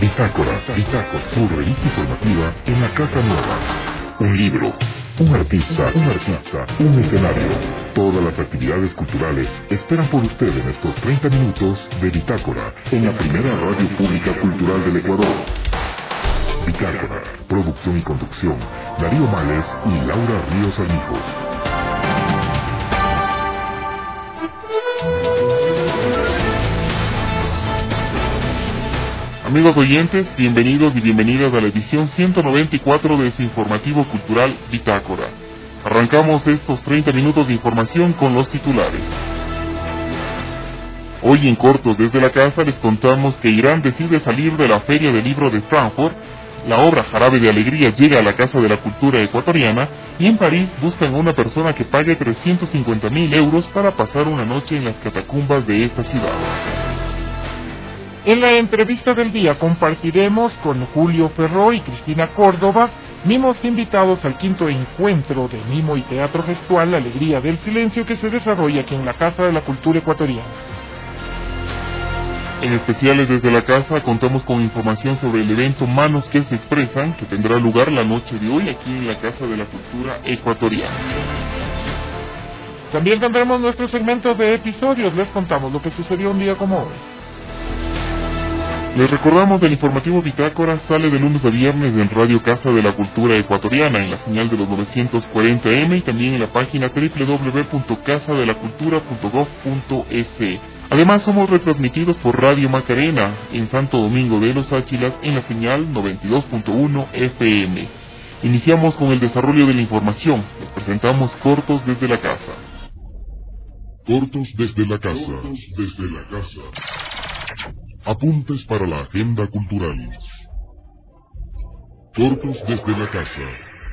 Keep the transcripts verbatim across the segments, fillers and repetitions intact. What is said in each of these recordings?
Bitácora, Bitácora, su revista informativa en la Casa Nueva. Un libro, un artista, un artista, un escenario. Todas las actividades culturales esperan por usted en estos treinta minutos de Bitácora, en la primera radio pública cultural del Ecuador. Bitácora, producción y conducción, Darío Males y Laura Ríos Armijo. Amigos oyentes, bienvenidos y bienvenidas a la edición ciento noventa y cuatro de su informativo cultural Bitácora. Arrancamos estos treinta minutos de información con los titulares. Hoy en Cortos desde la Casa les contamos que Irán decide salir de la Feria del Libro de Frankfurt, la obra Jarabe de Alegría llega a la Casa de la Cultura ecuatoriana y en París buscan a una persona que pague trescientos cincuenta mil euros para pasar una noche en las catacumbas de esta ciudad. En la entrevista del día compartiremos con Julio Ferró y Cristina Córdoba, mimos invitados al quinto encuentro de Mimo y Teatro Gestual, La Alegría del Silencio, que se desarrolla aquí en la Casa de la Cultura ecuatoriana. En especiales desde la casa contamos con información sobre el evento Manos que se expresan, que tendrá lugar la noche de hoy aquí en la Casa de la Cultura ecuatoriana. También tendremos nuestro segmento de episodios, les contamos lo que sucedió un día como hoy. Les recordamos el informativo Bitácora sale de lunes a viernes en Radio Casa de la Cultura ecuatoriana en la señal de los novecientos cuarenta eme y también en la página doble u doble u doble u punto casa de la cultura punto gob punto es. Además somos retransmitidos por Radio Macarena en Santo Domingo de los Áchilas en la señal noventa y dos punto uno efe eme. Iniciamos con el desarrollo de la información. Les presentamos Cortos desde la Casa. Cortos desde la Casa. Cortos desde la Casa. Apuntes para la agenda cultural. Cortos desde la Casa.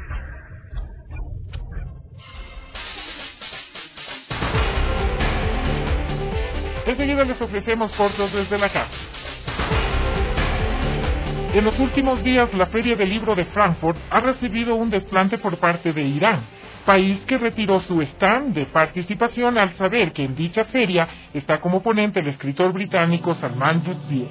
Enseguida les ofrecemos Cortos desde la Casa. En los últimos días, la Feria del Libro de Frankfurt ha recibido un desplante por parte de Irán, país que retiró su stand de participación al saber que en dicha feria está como ponente el escritor británico Salman Rushdie.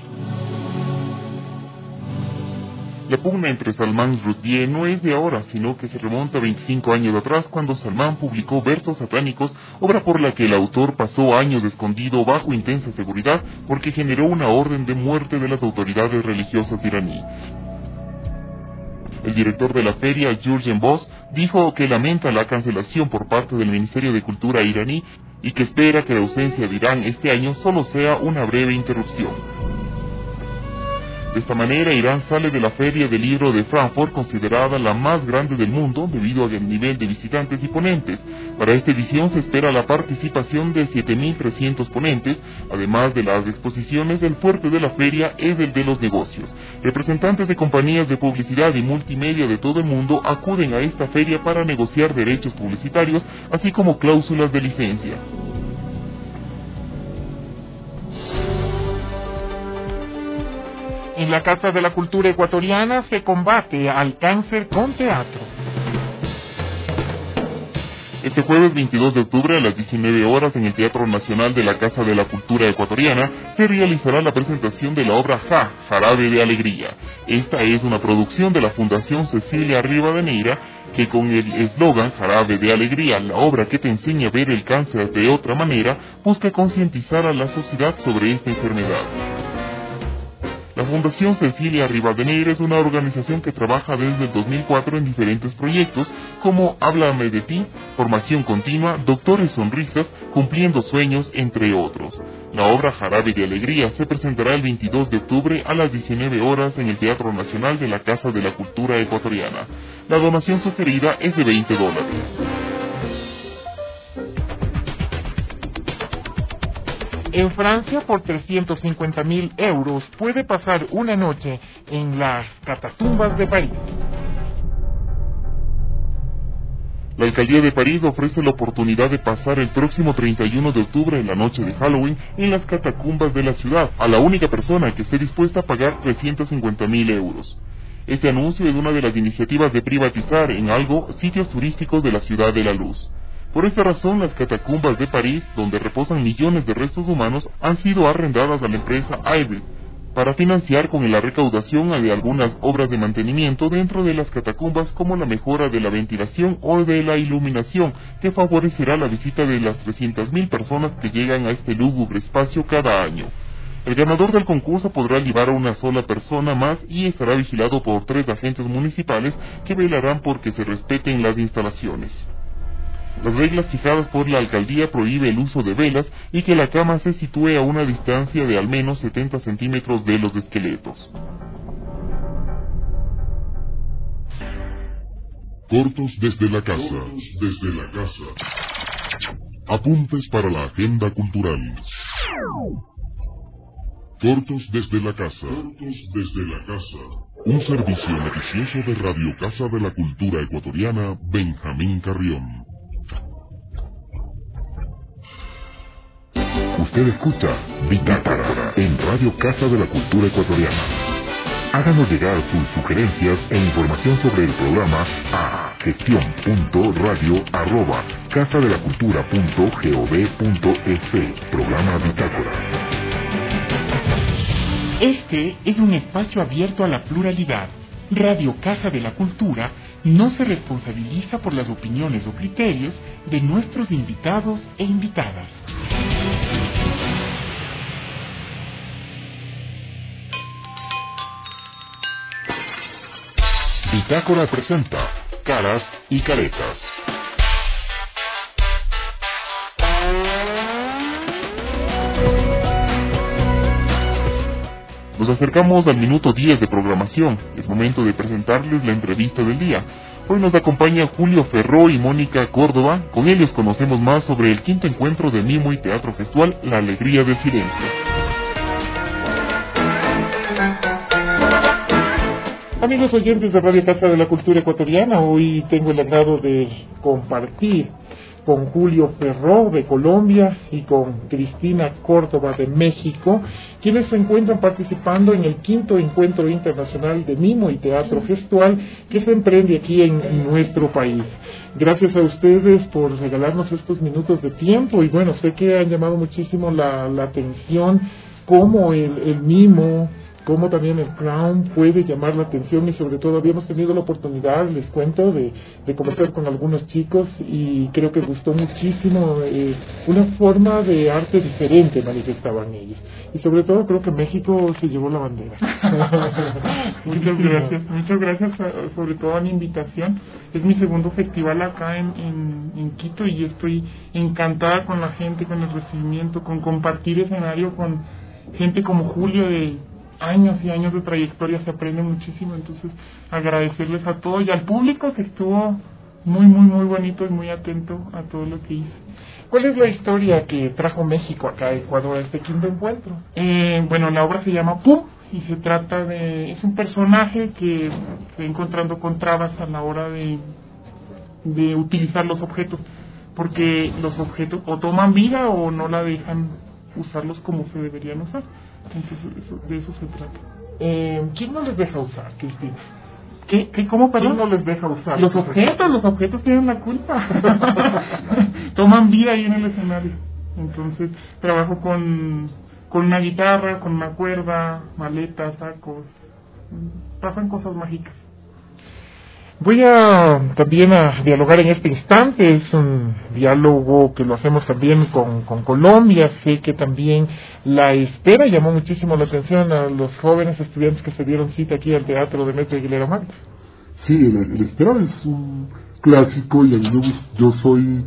La pugna entre Salman y Rushdie no es de ahora, sino que se remonta veinticinco años atrás cuando Salman publicó Versos Satánicos, obra por la que el autor pasó años escondido bajo intensa seguridad porque generó una orden de muerte de las autoridades religiosas iraníes. El director de la feria, Jurgen Boss, dijo que lamenta la cancelación por parte del Ministerio de Cultura iraní y que espera que la ausencia de Irán este año solo sea una breve interrupción. De esta manera, Irán sale de la Feria del Libro de Frankfurt, considerada la más grande del mundo debido al nivel de visitantes y ponentes. Para esta edición se espera la participación de siete mil trescientos ponentes. Además de las exposiciones, el fuerte de la feria es el de los negocios. Representantes de compañías de publicidad y multimedia de todo el mundo acuden a esta feria para negociar derechos publicitarios, así como cláusulas de licencia. En la Casa de la Cultura ecuatoriana se combate al cáncer con teatro. Este jueves veintidós de octubre a las diecinueve horas en el Teatro Nacional de la Casa de la Cultura ecuatoriana se realizará la presentación de la obra Ja, Jarabe de Alegría. Esta es una producción de la Fundación Cecilia Rivadeneira que con el eslogan Jarabe de Alegría, la obra que te enseña a ver el cáncer de otra manera, busca concientizar a la sociedad sobre esta enfermedad. La Fundación Cecilia Rivadeneira es una organización que trabaja desde el dos mil cuatro en diferentes proyectos como Háblame de ti, Formación Continua, Doctores Sonrisas, Cumpliendo Sueños, entre otros. La obra Jarabe de Alegría se presentará el veintidós de octubre a las diecinueve horas en el Teatro Nacional de la Casa de la Cultura ecuatoriana. La donación sugerida es de veinte dólares. En Francia, por trescientos cincuenta mil euros, puede pasar una noche en las catacumbas de París. La Alcaldía de París ofrece la oportunidad de pasar el próximo treinta y uno de octubre, en la noche de Halloween, en las catacumbas de la ciudad, a la única persona que esté dispuesta a pagar trescientos cincuenta mil euros. Este anuncio es una de las iniciativas de privatizar en algo sitios turísticos de la Ciudad de la Luz. Por esta razón, las catacumbas de París, donde reposan millones de restos humanos, han sido arrendadas a la empresa Airbnb para financiar con la recaudación de algunas obras de mantenimiento dentro de las catacumbas, como la mejora de la ventilación o de la iluminación, que favorecerá la visita de las trescientas mil personas que llegan a este lúgubre espacio cada año. El ganador del concurso podrá llevar a una sola persona más y estará vigilado por tres agentes municipales que velarán por que se respeten las instalaciones. Las reglas fijadas por la alcaldía prohíbe el uso de velas y que la cama se sitúe a una distancia de al menos setenta centímetros de los esqueletos. Cortos desde la casa. Desde la casa. Apuntes para la agenda cultural. Cortos desde la casa. Cortos desde la casa. Un servicio noticioso de Radio Casa de la Cultura Ecuatoriana, Benjamín Carrión. Usted escucha Bitácora en Radio Casa de la Cultura Ecuatoriana. Háganos llegar sus sugerencias e información sobre el programa a gestión punto radio arroba casa de la cultura punto gov punto es. Programa Bitácora. Este es un espacio abierto a la pluralidad. Radio Casa de la Cultura no se responsabiliza por las opiniones o criterios de nuestros invitados e invitadas. Bitácora presenta Caras y Caretas. Nos acercamos al minuto diez de programación. Es momento de presentarles la entrevista del día. Hoy nos acompaña Julio Ferró y Mónica Córdoba. Con ellos conocemos más sobre el quinto encuentro de Mimo y Teatro Gestual, La Alegría del Silencio. Amigos oyentes de Radio Casa de la Cultura Ecuatoriana, hoy tengo el agrado de compartir con Julio Ferró de Colombia y con Cristina Córdoba de México, quienes se encuentran participando en el quinto encuentro internacional de Mimo y Teatro Gestual que se emprende aquí en nuestro país. Gracias a ustedes por regalarnos estos minutos de tiempo y bueno, sé que han llamado muchísimo la, la atención cómo el, el mimo, cómo también el clown puede llamar la atención y sobre todo habíamos tenido la oportunidad, les cuento, de, de conversar con algunos chicos y creo que gustó muchísimo, eh, una forma de arte diferente manifestaban ellos y sobre todo creo que México se llevó la bandera. Muchas gracias, muchas gracias a, sobre todo a la invitación. Es mi segundo festival acá en, en, en Quito y yo estoy encantada con la gente, con el recibimiento, con compartir escenario con gente como Julio de años y años de trayectoria, se aprende muchísimo, entonces agradecerles a todos y al público que estuvo muy muy muy bonito y muy atento a todo lo que hice. ¿Cuál es la historia que trajo México acá a Ecuador a este quinto encuentro? Eh, bueno, la obra se llama Pum y se trata de, es un personaje que se va encontrando con trabas a la hora de, de utilizar los objetos, porque los objetos o toman vida o no la dejan usarlos como se deberían usar. Entonces eso, de eso se trata. Eh, ¿Quién no les deja usar, Cristina? ¿Qué, qué, ¿Cómo, perdón? ¿Quién no les deja usar? Los objetos, los objetos tienen la culpa. Toman vida ahí en el escenario. Entonces trabajo con, con una guitarra, con una cuerda, maletas, sacos. Pasan cosas mágicas. Voy a también a dialogar en este instante, es un diálogo que lo hacemos también con, con Colombia. Sé que también la espera llamó muchísimo la atención a los jóvenes estudiantes que se dieron cita aquí al Teatro Demetrio Aguilera Manta. Sí, el, el espera es un clásico y a mí me, yo soy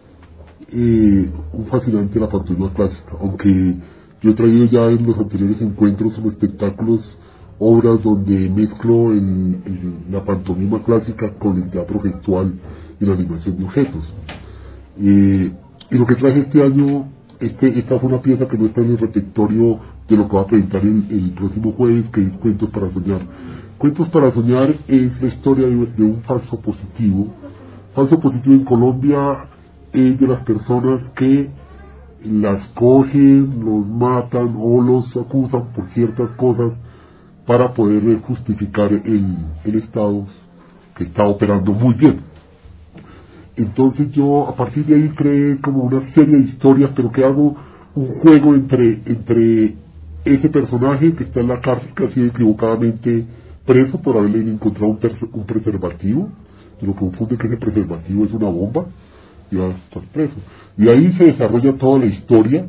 eh, un fascinante de la pantomima clásica, aunque yo he traído ya en los anteriores encuentros sobre espectáculos obras donde mezclo el, el, la pantomima clásica con el teatro gestual y la animación de objetos. Eh, y lo que traje este año, este, esta fue una pieza que no está en el repertorio de lo que va a presentar el, el próximo jueves, que es Cuentos para Soñar. Cuentos para Soñar es la historia de, de un falso positivo. Falso positivo en Colombia es de las personas que las cogen, los matan o los acusan por ciertas cosas para poder justificar el, el Estado que está operando muy bien. Entonces yo a partir de ahí creé como una serie de historias, pero que hago un juego entre, entre ese personaje que está en la cárcel, que ha sido equivocadamente preso por haberle encontrado un, un preservativo, y lo confunde que ese preservativo es una bomba, y va a estar preso. Y ahí se desarrolla toda la historia,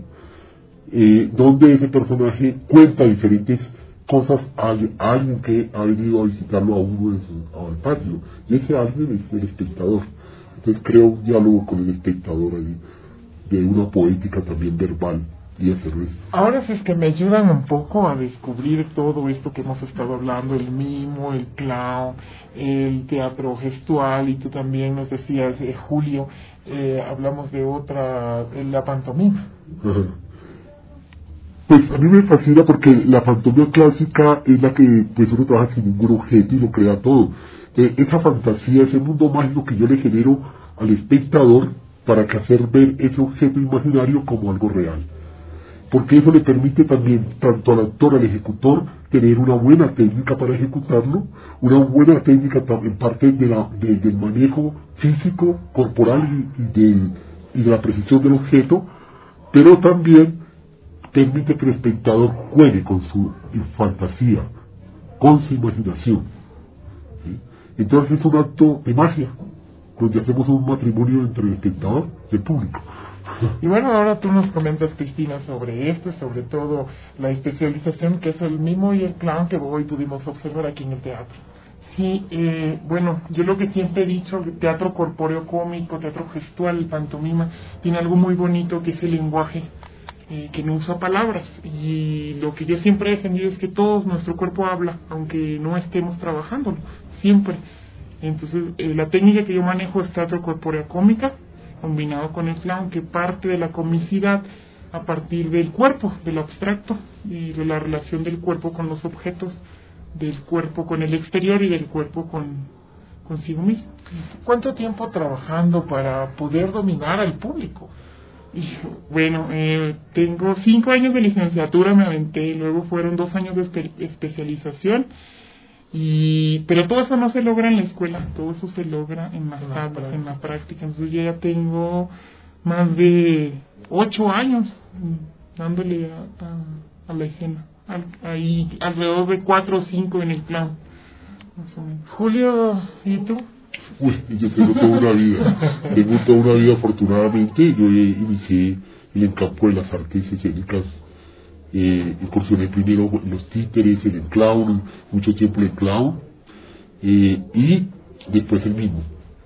eh, donde ese personaje cuenta diferentes cosas a alguien que ha venido a visitarlo a uno en su, al patio, y ese alguien es el espectador. Entonces creo un diálogo con el espectador ahí, de una poética también verbal, y hacerlo eso. Ahora si es que me ayudan un poco a descubrir todo esto que hemos estado hablando, el mimo, el clown, el teatro gestual, y tú también nos decías, eh, Julio, eh, hablamos de otra, eh, la pantomima. Ajá. Pues a mí me fascina porque la pantomima clásica es la que pues uno trabaja sin ningún objeto y lo crea todo. Entonces, esa fantasía, ese mundo mágico que yo le genero al espectador para que hacer ver ese objeto imaginario como algo real. Porque eso le permite también, tanto al actor, al ejecutor, tener una buena técnica para ejecutarlo, una buena técnica en parte de la, de, del manejo físico, corporal y, y, de, y de la precisión del objeto, pero también permite que el espectador juegue con su fantasía, con su imaginación. ¿Sí? Entonces es un acto de magia, donde hacemos un matrimonio entre el espectador y el público. Y bueno, ahora tú nos comentas, Cristina, sobre esto, sobre todo la especialización que es el mimo y el clown que hoy pudimos observar aquí en el teatro. Sí, eh, bueno, yo lo que siempre he dicho, teatro corpóreo cómico, teatro gestual, pantomima, tiene algo muy bonito que es el lenguaje, eh, que no usa palabras. Y lo que yo siempre he defendido es que todo nuestro cuerpo habla, aunque no estemos trabajándolo, siempre. Entonces, eh, la técnica que yo manejo es teatro corpóreo cómica, combinado con el clown, que parte de la comicidad a partir del cuerpo, de lo abstracto, y de la relación del cuerpo con los objetos, del cuerpo con el exterior y del cuerpo con consigo mismo. ¿Cuánto tiempo trabajando para poder dominar al público? Y, bueno, eh, tengo cinco años de licenciatura, me aventé, luego fueron dos años de espe- especialización, y pero todo eso no se logra en la escuela, todo eso se logra en las tablas, en la práctica. Entonces yo ya tengo más de ocho años dándole a, a, a la escena, al, ahí alrededor de cuatro o cinco en el clown, más o menos. Julio, ¿y tú? Uy, yo tengo toda una vida, tengo toda una vida afortunadamente. Yo inicié en el campo de las artes escénicas. Eh, incursioné primero en los títeres, en el clown, mucho tiempo en el clown, eh, y después el mimo,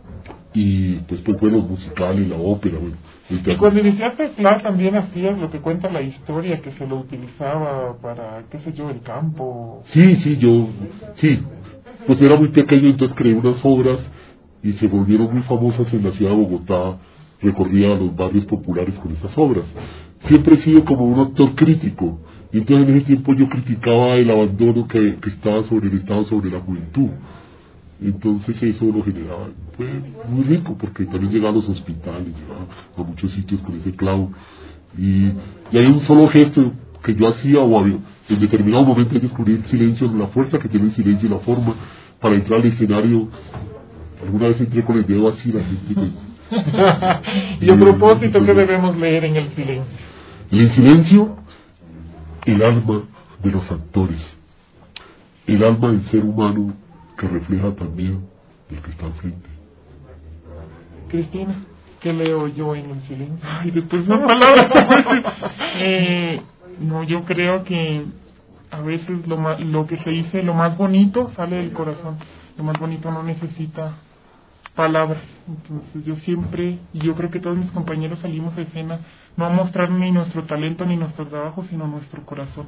y después fue los musicales, la ópera, bueno, el y cuando iniciaste el clown también hacías lo que cuenta la historia, que se lo utilizaba para, qué sé yo, el campo. Sí, sí, yo, sí, pues era muy pequeño, entonces creé unas obras y se volvieron muy famosas en la ciudad de Bogotá. Recorría los barrios populares con esas obras. Siempre he sido como un actor crítico, y entonces en ese tiempo yo criticaba el abandono que, que estaba sobre el Estado, sobre la juventud. Entonces eso lo generaba, fue muy rico, porque también llegaba a los hospitales, llegaba a muchos sitios con ese clown, y, y hay un solo gesto que yo hacía, o había, en determinado momento descubrí el silencio, la fuerza que tiene el silencio y la forma para entrar al escenario. Alguna vez entré con el dedo así, la gente pues, y a propósito, ¿qué debemos leer en el silencio? En el silencio, el alma de los actores, el alma del ser humano que refleja también el que está al frente. Cristina, ¿qué leo yo en el silencio? Ay, después no palabras. eh, no, yo creo que a veces lo, más, lo que se dice, lo más bonito sale del corazón. Lo más bonito no necesita palabras. Entonces yo siempre, y yo creo que todos mis compañeros salimos a escena no a mostrar ni nuestro talento ni nuestro trabajo, sino nuestro corazón,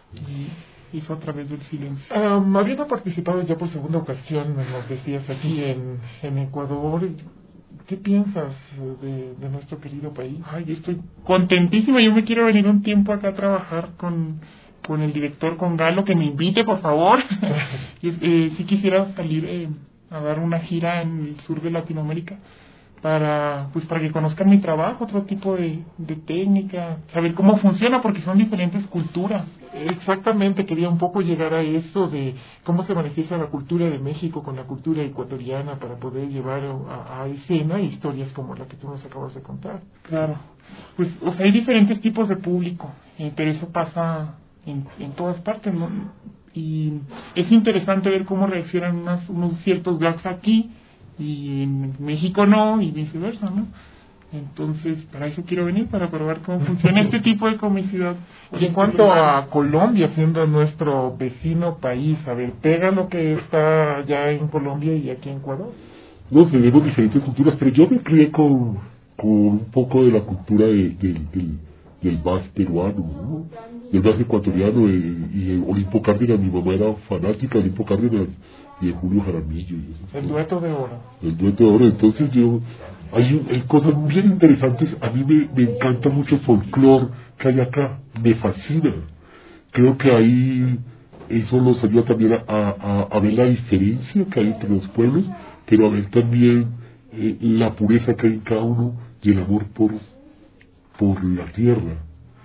y eso a través del silencio. Um, habiendo participado ya por segunda ocasión, nos decías, aquí en, en Ecuador, ¿qué piensas de, de nuestro querido país? Ay, estoy contentísima, yo me quiero venir un tiempo acá a trabajar con con el director, con Galo, que me invite, por favor. y, eh, si quisiera salir eh, a dar una gira en el sur de Latinoamérica para pues para que conozcan mi trabajo, otro tipo de, de técnica, saber cómo funciona, porque son diferentes culturas. Exactamente, quería un poco llegar a eso de cómo se manifiesta la cultura de México con la cultura ecuatoriana para poder llevar a, a escena historias como la que tú nos acabas de contar. Claro, pues o sea, hay diferentes tipos de público, eh, pero eso pasa en, en todas partes, ¿no? Y es interesante ver cómo reaccionan unas, unos ciertos gags aquí y en México no, y viceversa, ¿no? Entonces, para eso quiero venir, para probar cómo funciona este tipo de comicidad. Y en cuanto a Colombia, siendo nuestro vecino país, a ver, ¿pega lo que está allá en Colombia y aquí en Ecuador? No, tenemos diferentes culturas, pero yo me crié con, con un poco de la cultura de, de, del, del vals peruano, ¿no? Del vals ecuatoriano, de, y de Olimpo Cárdenas. Mi mamá era fanática de Olimpo Cárdenas y de Julio Jaramillo. Y eso, el dueto de oro. El dueto de oro. Entonces yo, hay, hay cosas bien interesantes. A mí me, me encanta mucho el folclore que hay acá, me fascina. Creo que ahí eso nos ayuda también a, a, a ver la diferencia que hay entre los pueblos, pero a ver también eh, la pureza que hay en cada uno y el amor por, por la tierra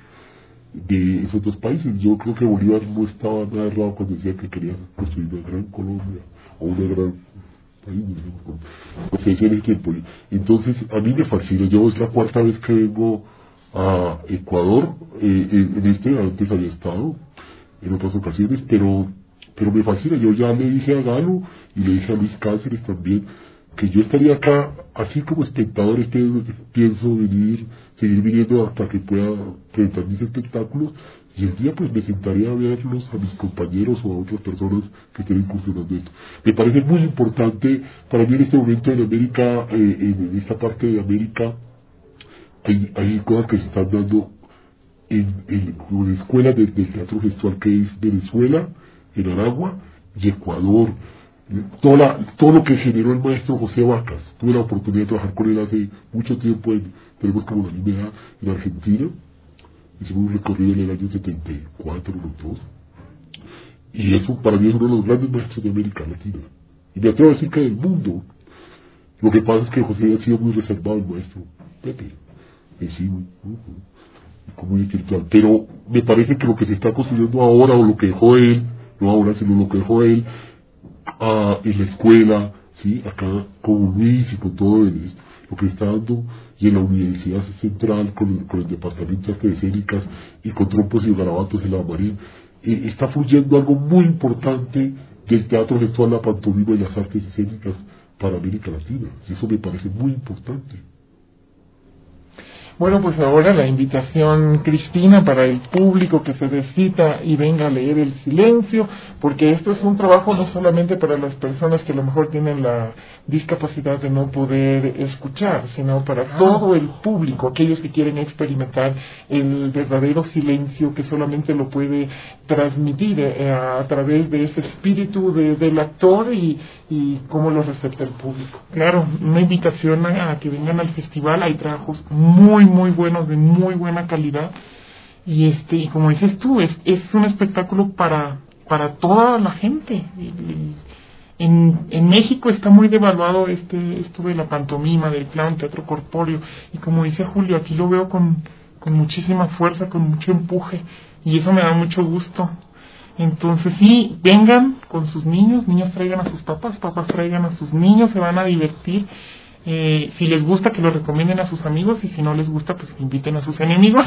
de esos dos países. Yo creo que Bolívar no estaba nada errado cuando decía que quería construir una gran Colombia o una gran país, no sé, en ese tiempo. Entonces a mí me fascina. Yo es la cuarta vez que vengo a Ecuador, eh, en este antes había estado en otras ocasiones, pero pero me fascina. Yo ya le dije a Galo y le dije a Luis Cáceres también que yo estaría acá así como espectador. Pienso, pienso venir, seguir viniendo hasta que pueda presentar mis espectáculos, y el día pues me sentaría a verlos a mis compañeros o a otras personas que estén incursionando esto. Me parece muy importante para mí en este momento en América, eh, en esta parte de América hay, hay cosas que se están dando en, en, en escuelas de, del teatro gestual, que es Venezuela, en Aragua y Ecuador. Toda la, todo lo que generó el maestro José Vacas. Tuve la oportunidad de trabajar con él hace mucho tiempo, en, tenemos como la línea en Argentina. Hicimos un recorrido en el año setenta y cuatro, los dos. Y eso para mí es uno de los grandes maestros de América Latina. Y me atrevo a decir que del mundo. Lo que pasa es que José ha sido muy reservado, el maestro Pepe. Es sí, muy, muy, muy espiritual. Pero me parece que lo que se está construyendo ahora, o lo que dejó él, no ahora, sino lo que dejó él, Uh, en la escuela, ¿sí? Acá con Luis y con todo el, lo que está dando, y en la Universidad Central con, con el Departamento de Artes Escénicas y con trompos y garabatos en la Marín, eh, está fluyendo algo muy importante del teatro gestual, la pantomima y las artes escénicas para América Latina. Y eso me parece muy importante. Bueno, pues ahora la invitación, Cristina, para el público que se descita y venga a leer El Silencio, porque esto es un trabajo no solamente para las personas que a lo mejor tienen la discapacidad de no poder escuchar, sino para todo el público, aquellos que quieren experimentar el verdadero silencio que solamente lo puede transmitir eh, a través de ese espíritu de, del actor y, y cómo lo recepta el público. Claro, una invitación a, a que vengan al festival. Hay trabajos muy muy buenos, de muy buena calidad, y este y como dices tú, es, es un espectáculo para para toda la gente. En, en México está muy devaluado este esto de la pantomima, del clown, teatro corpóreo, y como dice Julio, aquí lo veo con, con muchísima fuerza, con mucho empuje, y eso me da mucho gusto. Entonces sí, vengan con sus niños, niños traigan a sus papás, papás traigan a sus niños, se van a divertir. Eh, si les gusta, que lo recomienden a sus amigos, y si no les gusta, pues que inviten a sus enemigos.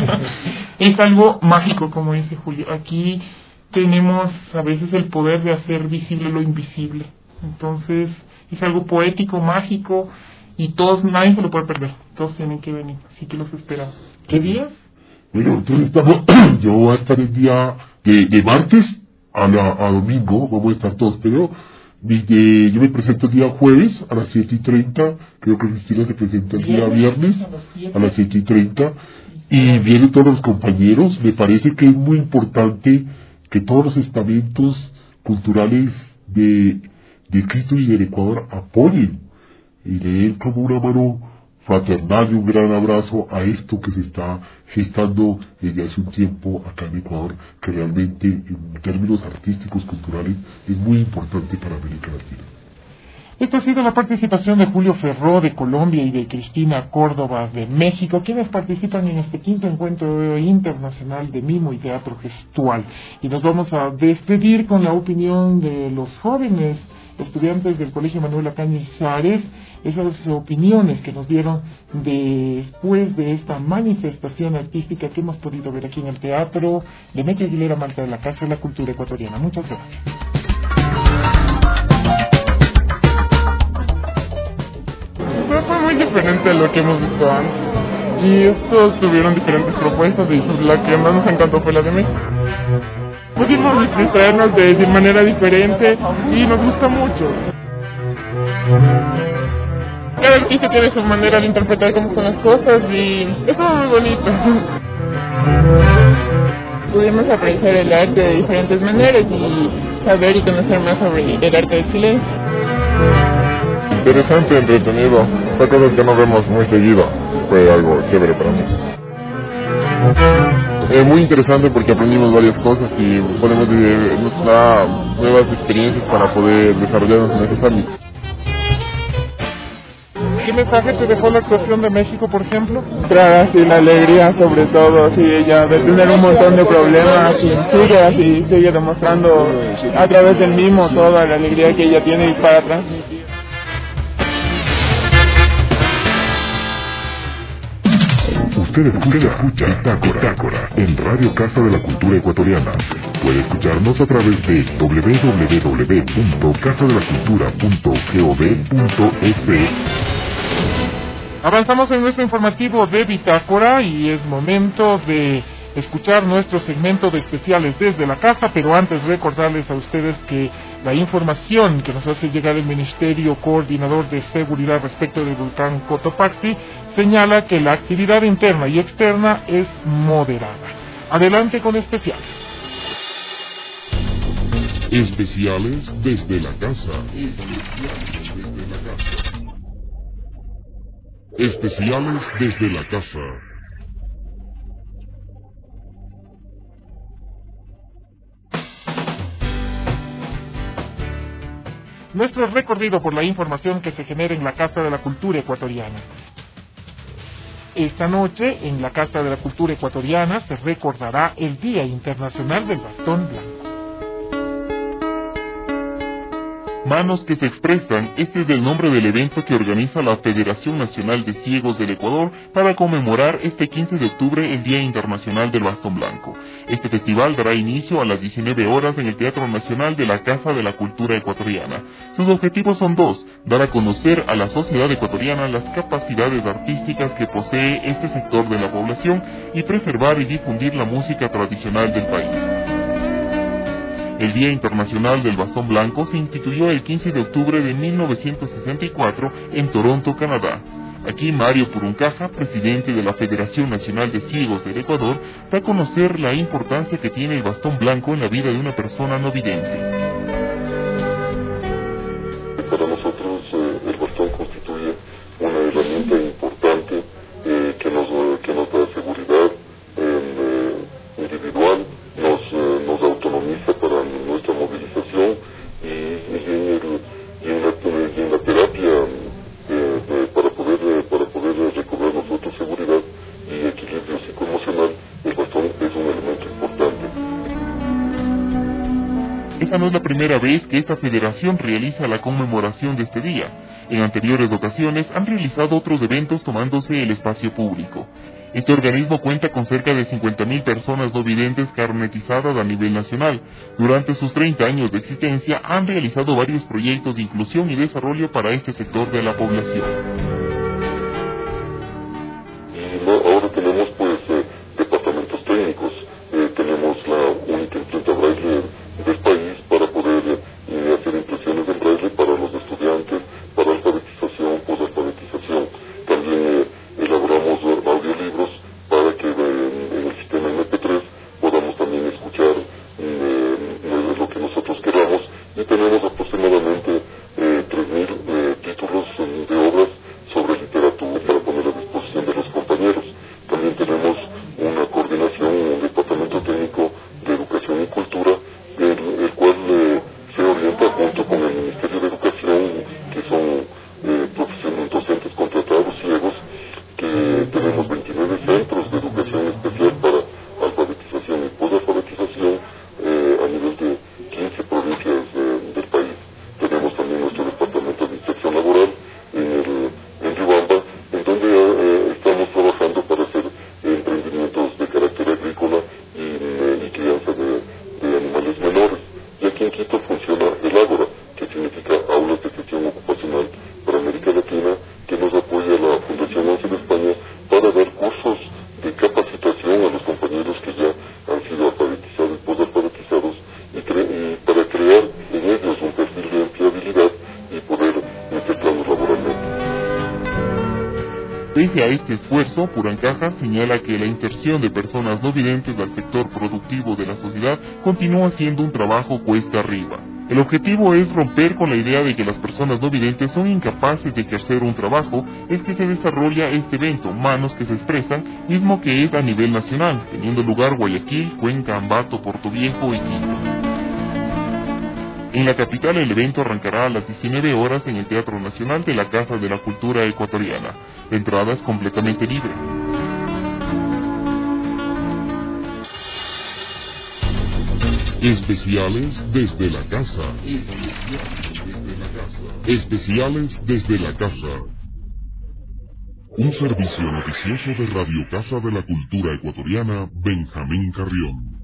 Es algo mágico, como dice Julio. Aquí tenemos a veces el poder de hacer visible lo invisible. Entonces es algo poético, mágico, y todos, nadie se lo puede perder. Todos tienen que venir, así que los esperamos. ¿Qué día? Bueno, entonces estamos, yo voy a estar el día de, de martes a, la, a domingo, vamos a estar todos, pero de, yo me presento el día jueves a las siete y treinta, creo que Cristina se presenta el día viernes a las siete y treinta, y vienen todos los compañeros. Me parece que es muy importante que todos los estamentos culturales de, de Quito y del Ecuador apoyen y le den como una mano fraternal y un gran abrazo a esto que se está gestando desde hace un tiempo acá en Ecuador, que realmente en términos artísticos, culturales, es muy importante para América Latina. Esta ha sido la participación de Julio Ferró de Colombia y de Cristina Córdoba de México, quienes participan en este quinto encuentro internacional de mimo y teatro gestual. Y nos vamos a despedir con la opinión de los jóvenes estudiantes del Colegio Manuel Acañez Sares, esas opiniones que nos dieron después de esta manifestación artística que hemos podido ver aquí en el Teatro Demetrio Aguilera Marta de la Casa de la Cultura Ecuatoriana. Muchas gracias. Pero fue muy diferente a lo que hemos visto antes. Y estos tuvieron diferentes propuestas y la que más nos encantó fue la de México. Pudimos distraernos de, de manera diferente y nos gusta mucho. Cada artista tiene su manera de interpretar cómo son las cosas y eso es muy bonito. Pudimos apreciar el arte de diferentes maneras y saber y conocer más sobre el arte de Chile. Interesante, entretenido, son cosas que no vemos muy seguido, fue algo chévere para mí. Es muy interesante porque aprendimos varias cosas y podemos eh, nos da nuevas experiencias para poder desarrollarnos en esos ámbitos. ¿Qué mensaje te dejó la actuación de México, por ejemplo? Traer así la alegría sobre todo, así ella de tener un montón de problemas y sigue así, sigue demostrando a través del mismo toda la alegría que ella tiene y para atrás. Usted escucha Bitácora en Radio Casa de la Cultura Ecuatoriana. Puede escucharnos a través de doble u doble u doble u punto casa de la cultura punto gov punto es. Avanzamos en nuestro informativo de Bitácora y es momento de escuchar nuestro segmento de especiales desde la casa, pero antes recordarles a ustedes que la información que nos hace llegar el Ministerio Coordinador de Seguridad respecto del volcán Cotopaxi señala que la actividad interna y externa es moderada. Adelante con especiales. Especiales desde la casa. Especiales desde la casa. Especiales desde la casa. Nuestro recorrido por la información que se genera en la Casa de la Cultura Ecuatoriana. Esta noche, en la Casa de la Cultura Ecuatoriana, se recordará el Día Internacional del Bastón Blanco. Manos que se expresan, este es el nombre del evento que organiza la Federación Nacional de Ciegos del Ecuador para conmemorar este quince de octubre el Día Internacional del Bastón Blanco. Este festival dará inicio a las diecinueve horas en el Teatro Nacional de la Casa de la Cultura Ecuatoriana. Sus objetivos son dos: dar a conocer a la sociedad ecuatoriana las capacidades artísticas que posee este sector de la población y preservar y difundir la música tradicional del país. El Día Internacional del Bastón Blanco se instituyó el quince de octubre de mil novecientos sesenta y cuatro en Toronto, Canadá. Aquí Mario Puruncaja, presidente de la Federación Nacional de Ciegos del Ecuador, da a conocer la importancia que tiene el bastón blanco en la vida de una persona no vidente. Para nosotros eh, el bastón constituye una herramienta importante eh, que, nos, que nos da seguridad eh, individual, nos, eh, nos autonomiza para nuestra movilización y, y, en, el, y, en, la, y en la terapia eh, eh, para poder eh, para poder recobrar nosotros seguridad y equilibrio psicoemocional. El bastón es un elemento importante. Esta no es la primera vez que esta federación realiza la conmemoración de este día. En anteriores ocasiones han realizado otros eventos tomándose el espacio público. Este organismo cuenta con cerca de cincuenta mil personas no videntes carnetizadas a nivel nacional. Durante sus treinta años de existencia han realizado varios proyectos de inclusión y desarrollo para este sector de la población. Y no, ahora tenemos pues eh, departamentos técnicos, eh, tenemos la única imprenta braille del país para poder eh, hacer impresiones en braille para los estudiantes, para alfabetización, posalfabetización. También eh, elaboramos audiolibros para que eh, en el sistema eme pe tres podamos también escuchar eh, lo que nosotros queramos, y tenemos aproximadamente eh, tres mil eh, títulos de obras sobre literatura para poner a disposición de los compañeros. También tenemos una coordinación, un departamento técnico de educación y cultura, el, el cual eh, se orienta junto con el Ministerio de Educación, que son eh, profesionales docentes contratados ciegos, que tenemos veintinueve centros de educación especial para alfabetización y posalfabetización eh, a nivel de quince provincias eh, del país. Tenemos también funciona el Ágora, que significa Aulas de Gestión Ocupacional para América Latina, que nos apoya la Fundación Ángel España para dar cursos de capacitación a los compañeros que ya han sido alfabetizados y posalfabetizados y, cre y para crear en ellos un perfil de empleabilidad y poder insertarlos laboralmente. Pese a este esfuerzo, Purancaja señala que la inserción de personas no videntes al sector productivo de la sociedad continúa siendo un trabajo cuesta arriba. El objetivo es romper con la idea de que las personas no videntes son incapaces de ejercer un trabajo, es que se desarrolla este evento, Manos que se expresan, mismo que es a nivel nacional, teniendo lugar Guayaquil, Cuenca, Ambato, Portoviejo y Quito. En la capital el evento arrancará a las diecinueve horas en el Teatro Nacional de la Casa de la Cultura Ecuatoriana. La entrada es completamente libre. Especiales desde la casa. Especiales desde la casa. Un servicio noticioso de Radio Casa de la Cultura Ecuatoriana, Benjamín Carrión.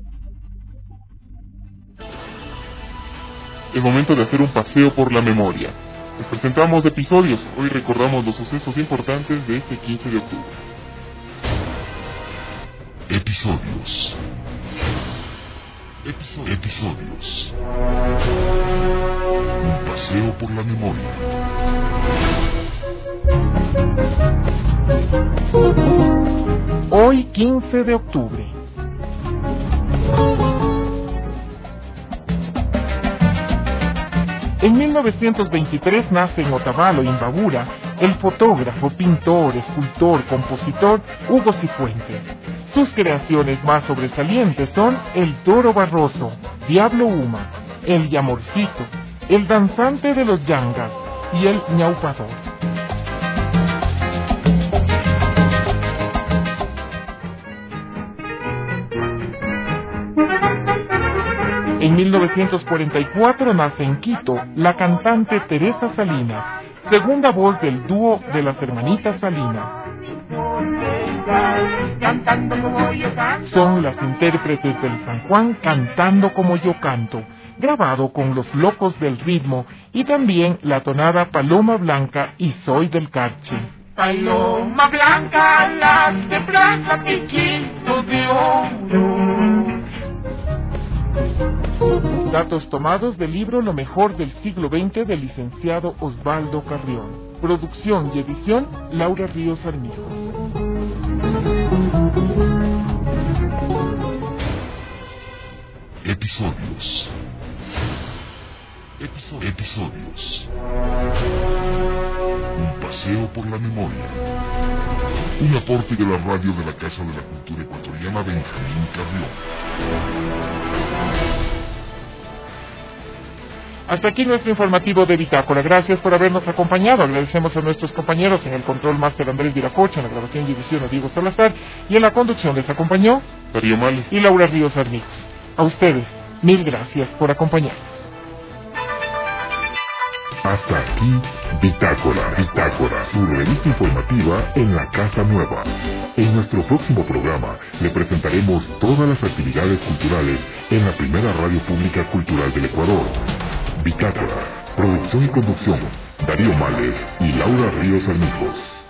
Es momento de hacer un paseo por la memoria. Les presentamos episodios. Hoy recordamos los sucesos importantes de este quince de octubre. Episodios. Episodios. Episodios. Un paseo por la memoria. Hoy quince de octubre. En mil novecientos veintitrés nace en Otavalo, Imbabura, el fotógrafo, pintor, escultor, compositor Hugo Cifuentes. Sus creaciones más sobresalientes son El Toro Barroso, Diablo Uma, El Yamorcito, El Danzante de los Yangas y El Ñaupador. En mil novecientos cuarenta y cuatro nace en Quito la cantante Teresa Salinas, segunda voz del dúo de las hermanitas Salinas. Son las intérpretes del San Juan Cantando como yo canto, grabado con Los Locos del Ritmo, y también la tonada Paloma Blanca y Soy del Carche. Paloma blanca, las de plata, piquitos de oro. Datos tomados del libro Lo mejor del siglo veinte del licenciado Osvaldo Carrión. Producción y edición Laura Ríos Armijos. Episodios. Episodios. Episodios. Un paseo por la memoria. Un aporte de la radio de la Casa de la Cultura Ecuatoriana, Benjamín Carrión. Hasta aquí nuestro informativo de Bitácora. Gracias por habernos acompañado. Agradecemos a nuestros compañeros en el control máster Andrés Viracocha, en la grabación y edición a Diego Salazar, y en la conducción les acompañó Darío Males y Laura Ríos Armix. A ustedes, mil gracias por acompañarnos. Hasta aquí, Bitácora, Bitácora, su revista informativa en la Casa Nueva. En nuestro próximo programa le presentaremos todas las actividades culturales en la primera radio pública cultural del Ecuador. Bitácora, producción y conducción, Darío Males y Laura Ríos Armijos.